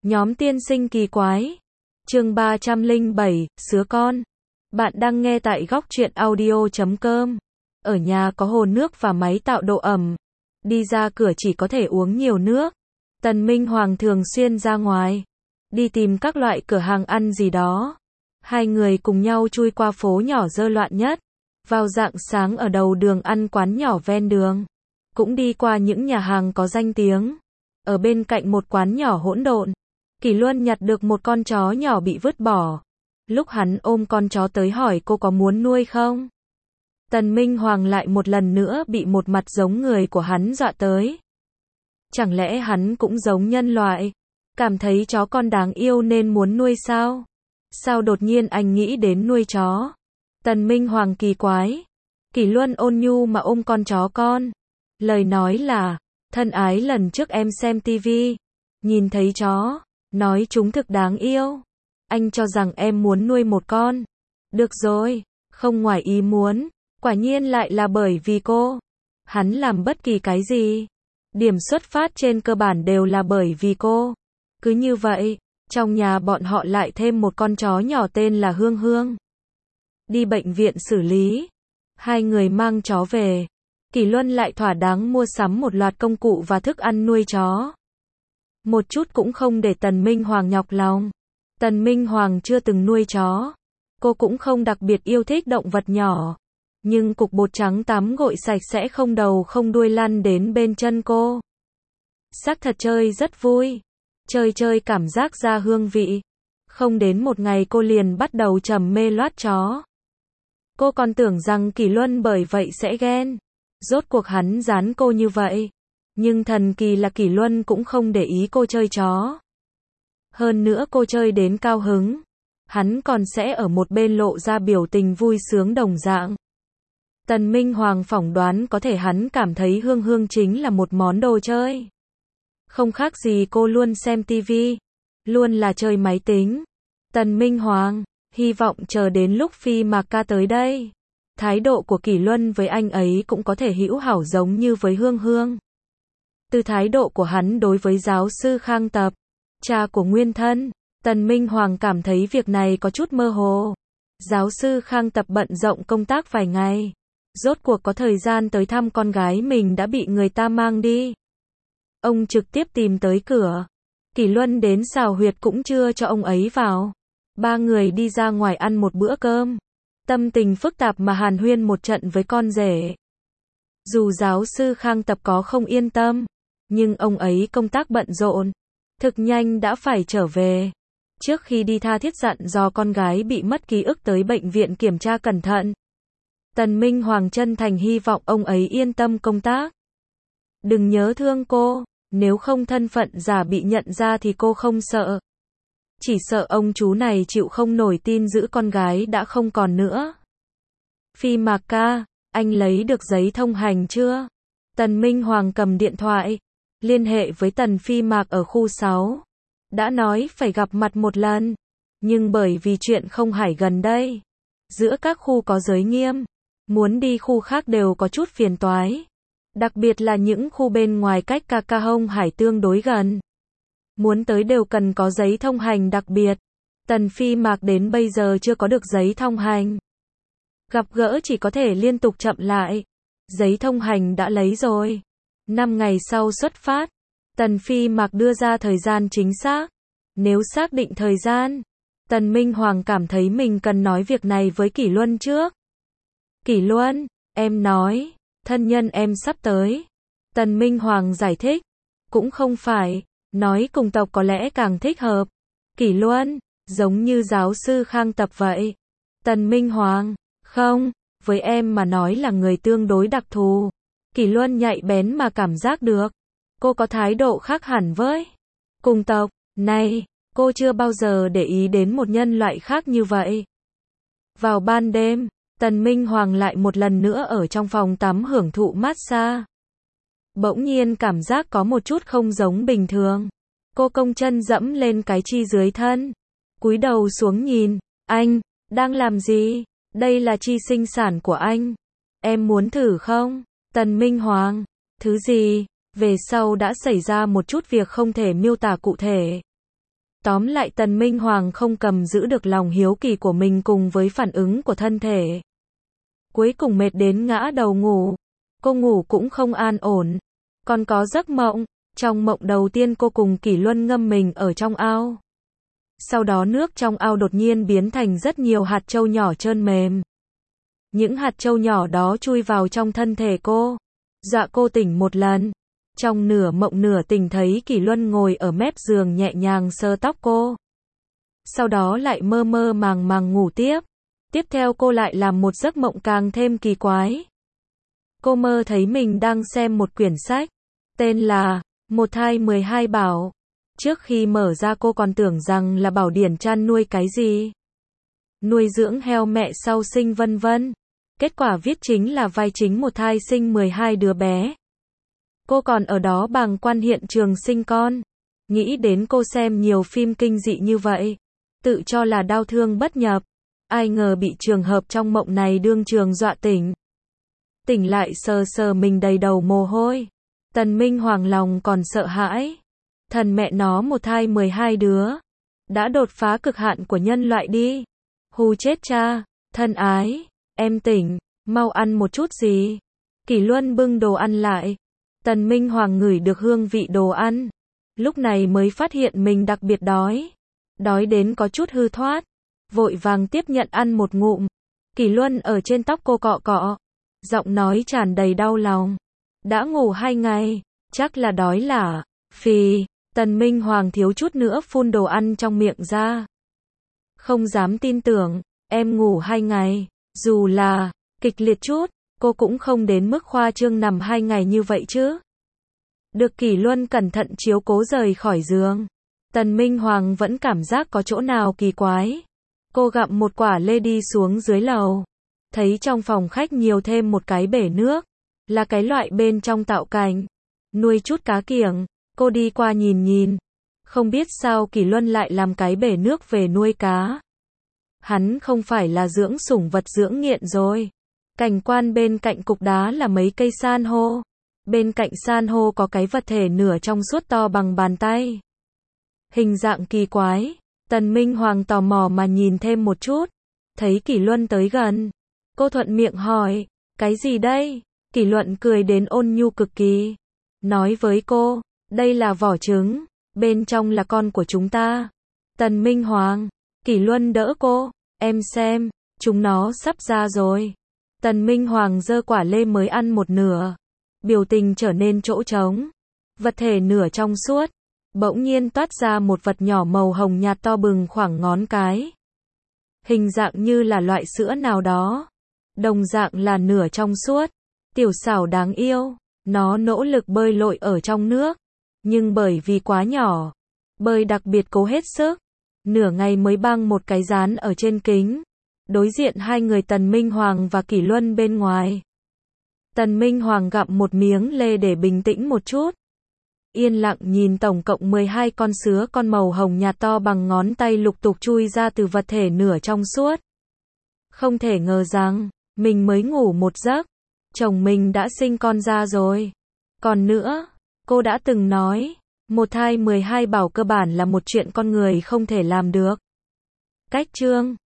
Nhóm tiên sinh kỳ quái. Chương 307, Sứa con. Bạn đang nghe tại góc truyện audio.com. Ở nhà có hồ nước và máy tạo độ ẩm. Đi ra cửa chỉ có thể uống nhiều nước. Tần Minh Hoàng thường xuyên ra ngoài, đi tìm các loại cửa hàng ăn gì đó. Hai người cùng nhau chui qua phố nhỏ dơ loạn nhất. Vào rạng sáng ở đầu đường ăn quán nhỏ ven đường. Cũng đi qua những nhà hàng có danh tiếng. Ở bên cạnh một quán nhỏ hỗn độn, Kỷ Luân nhặt được một con chó nhỏ bị vứt bỏ. Lúc hắn ôm con chó tới hỏi cô có muốn nuôi không? Tần Minh Hoàng lại một lần nữa bị một mặt giống người của hắn dọa tới. Chẳng lẽ hắn cũng giống nhân loại, cảm thấy chó con đáng yêu nên muốn nuôi sao? Sao đột nhiên anh nghĩ đến nuôi chó? Tần Minh Hoàng kỳ quái. Kỷ Luân ôn nhu mà ôm con chó con. Lời nói là, thân ái lần trước em xem tivi, nhìn thấy chó, nói chúng thực đáng yêu. Anh cho rằng em muốn nuôi một con. Được rồi, không ngoài ý muốn, quả nhiên lại là bởi vì cô. Hắn làm bất kỳ cái gì, điểm xuất phát trên cơ bản đều là bởi vì cô. Cứ như vậy, trong nhà bọn họ lại thêm một con chó nhỏ tên là Hương Hương. Đi bệnh viện xử lý, hai người mang chó về. Kỷ Luân lại thỏa đáng mua sắm một loạt công cụ và thức ăn nuôi chó. Một chút cũng không để Tần Minh Hoàng nhọc lòng. Tần Minh Hoàng chưa từng nuôi chó. Cô cũng không đặc biệt yêu thích động vật nhỏ. Nhưng cục bột trắng tắm gội sạch sẽ không đầu không đuôi lăn đến bên chân cô. Xác thật chơi rất vui. Chơi cảm giác ra hương vị. Không đến một ngày cô liền bắt đầu trầm mê loát chó. Cô còn tưởng rằng Kỷ Luân bởi vậy sẽ ghen. Rốt cuộc hắn dán cô như vậy. Nhưng thần kỳ là Kỷ Luân cũng không để ý cô chơi chó. Hơn nữa cô chơi đến cao hứng, hắn còn sẽ ở một bên lộ ra biểu tình vui sướng đồng dạng. Tần Minh Hoàng phỏng đoán có thể hắn cảm thấy Hương Hương chính là một món đồ chơi. Không khác gì cô luôn xem tivi, luôn là chơi máy tính. Tần Minh Hoàng hy vọng chờ đến lúc Phi Mạc ca tới đây, thái độ của Kỷ Luân với anh ấy cũng có thể hữu hảo giống như với Hương Hương. Từ thái độ của hắn đối với giáo sư Khang Tập, cha của nguyên thân, Tần Minh Hoàng cảm thấy việc này có chút mơ hồ. Giáo sư Khang Tập bận rộn công tác vài ngày, rốt cuộc có thời gian tới thăm con gái mình đã bị người ta mang đi. Ông trực tiếp tìm tới cửa. Kỷ Luân đến xào huyệt cũng chưa cho ông ấy vào. Ba người đi ra ngoài ăn một bữa cơm. Tâm tình phức tạp mà hàn huyên một trận với con rể. Dù giáo sư Khang Tập có không yên tâm, nhưng ông ấy công tác bận rộn, thực nhanh đã phải trở về. Trước khi đi tha thiết dặn dò con gái bị mất ký ức tới bệnh viện kiểm tra cẩn thận. Tần Minh Hoàng chân thành hy vọng ông ấy yên tâm công tác. Đừng nhớ thương cô, nếu không thân phận giả bị nhận ra thì cô không sợ. Chỉ sợ ông chú này chịu không nổi tin giữ con gái đã không còn nữa. Phi Mạc ca, anh lấy được giấy thông hành chưa? Tần Minh Hoàng cầm điện thoại, liên hệ với Tần Phi Mạc ở khu 6. Đã nói phải gặp mặt một lần, nhưng bởi vì chuyện không hải gần đây, giữa các khu có giới nghiêm, muốn đi khu khác đều có chút phiền toái. Đặc biệt là những khu bên ngoài cách Ca Hông Hải tương đối gần. Muốn tới đều cần có giấy thông hành đặc biệt. Tần Phi Mạc đến bây giờ chưa có được giấy thông hành. Gặp gỡ chỉ có thể liên tục chậm lại. Giấy thông hành đã lấy rồi. 5 ngày sau xuất phát. Tần Phi Mạc đưa ra thời gian chính xác. Nếu xác định thời gian, Tần Minh Hoàng cảm thấy mình cần nói việc này với Kỷ Luân trước. Kỷ Luân, em nói, thân nhân em sắp tới. Tần Minh Hoàng giải thích. Cũng không phải, nói cùng tộc có lẽ càng thích hợp. Kỷ Luân, giống như giáo sư Khang Tập vậy. Tần Minh Hoàng, không, với em mà nói là người tương đối đặc thù. Kỷ Luân nhạy bén mà cảm giác được. Cô có thái độ khác hẳn với cùng tộc. Này, cô chưa bao giờ để ý đến một nhân loại khác như vậy. Vào ban đêm, Tần Minh Hoàng lại một lần nữa ở trong phòng tắm hưởng thụ massage. Bỗng nhiên cảm giác có một chút không giống bình thường. Cô cong chân dẫm lên cái chi dưới thân. Cúi đầu xuống nhìn. Anh, đang làm gì? Đây là chi sinh sản của anh. Em muốn thử không? Tần Minh Hoàng. Thứ gì? Về sau đã xảy ra một chút việc không thể miêu tả cụ thể. Tóm lại Tần Minh Hoàng không cầm giữ được lòng hiếu kỳ của mình cùng với phản ứng của thân thể. Cuối cùng mệt đến ngã đầu ngủ. Cô ngủ cũng không an ổn. Còn có giấc mộng. Trong mộng đầu tiên cô cùng Kỷ Luân ngâm mình ở trong ao. Sau đó nước trong ao đột nhiên biến thành rất nhiều hạt châu nhỏ trơn mềm. Những hạt châu nhỏ đó chui vào trong thân thể cô. Dọa cô tỉnh một lần. Trong nửa mộng nửa tỉnh thấy Kỷ Luân ngồi ở mép giường nhẹ nhàng sờ tóc cô. Sau đó lại mơ mơ màng màng ngủ tiếp. Tiếp theo cô lại làm một giấc mộng càng thêm kỳ quái. Cô mơ thấy mình đang xem một quyển sách. Tên là Một thai 12 bảo. Trước khi mở ra cô còn tưởng rằng là bảo điển chăn nuôi cái gì. Nuôi dưỡng heo mẹ sau sinh vân vân. Kết quả viết chính là vai chính một thai sinh 12 đứa bé. Cô còn ở đó bàng quan hiện trường sinh con. Nghĩ đến cô xem nhiều phim kinh dị như vậy. Tự cho là đau thương bất nhập. Ai ngờ bị trường hợp trong mộng này đương trường dọa tỉnh. Tỉnh lại sờ sờ mình đầy đầu mồ hôi. Tần Minh Hoàng lòng còn sợ hãi. Thần mẹ nó một thai 12 đứa. Đã đột phá cực hạn của nhân loại đi. Hù chết cha. Thân ái. Em tỉnh. Mau ăn một chút gì. Kỷ Luân bưng đồ ăn lại. Tần Minh Hoàng ngửi được hương vị đồ ăn. Lúc này mới phát hiện mình đặc biệt đói. Đói đến có chút hư thoát. Vội vàng tiếp nhận ăn một ngụm. Kỷ Luân ở trên tóc cô cọ cọ. Giọng nói tràn đầy đau lòng. Đã ngủ 2 ngày. Chắc là đói lả. Phì. Tần Minh Hoàng thiếu chút nữa phun đồ ăn trong miệng ra. Không dám tin tưởng. Em ngủ 2 ngày. Dù là kịch liệt chút. Cô cũng không đến mức khoa trương nằm 2 ngày như vậy chứ. Được Kỷ Luân cẩn thận chiếu cố rời khỏi giường. Tần Minh Hoàng vẫn cảm giác có chỗ nào kỳ quái. Cô gặm một quả lê đi xuống dưới lầu. Thấy trong phòng khách nhiều thêm một cái bể nước. Là cái loại bên trong tạo cảnh. Nuôi chút cá kiểng. Cô đi qua nhìn nhìn. Không biết sao Kỷ Luân lại làm cái bể nước về nuôi cá. Hắn không phải là dưỡng sủng vật dưỡng nghiện rồi. Cảnh quan bên cạnh cục đá là mấy cây san hô. Bên cạnh san hô có cái vật thể nửa trong suốt to bằng bàn tay. Hình dạng kỳ quái. Tần Minh Hoàng tò mò mà nhìn thêm một chút. Thấy Kỷ Luân tới gần. Cô thuận miệng hỏi. Cái gì đây? Kỷ Luân cười đến ôn nhu cực kỳ. Nói với cô. Đây là vỏ trứng. Bên trong là con của chúng ta. Tần Minh Hoàng. Kỷ Luân đỡ cô. Em xem. Chúng nó sắp ra rồi. Tần Minh Hoàng giơ quả lê mới ăn một nửa. Biểu tình trở nên chỗ trống. Vật thể nửa trong suốt. Bỗng nhiên toát ra một vật nhỏ màu hồng nhạt to bừng khoảng ngón cái. Hình dạng như là loại sữa nào đó. Đồng dạng là nửa trong suốt. Tiểu xảo đáng yêu. Nó nỗ lực bơi lội ở trong nước. Nhưng bởi vì quá nhỏ. Bơi đặc biệt cố hết sức. Nửa ngày mới băng một cái dán ở trên kính. Đối diện hai người Tần Minh Hoàng và Kỷ Luân bên ngoài. Tần Minh Hoàng gặm một miếng lê để bình tĩnh một chút. Yên lặng nhìn tổng cộng 12 con sứa con màu hồng nhạt to bằng ngón tay lục tục chui ra từ vật thể nửa trong suốt. Không thể ngờ rằng, mình mới ngủ một giấc. Chồng mình đã sinh con ra rồi. Còn nữa, cô đã từng nói, một thai 12 bảo cơ bản là một chuyện con người không thể làm được. Cách chương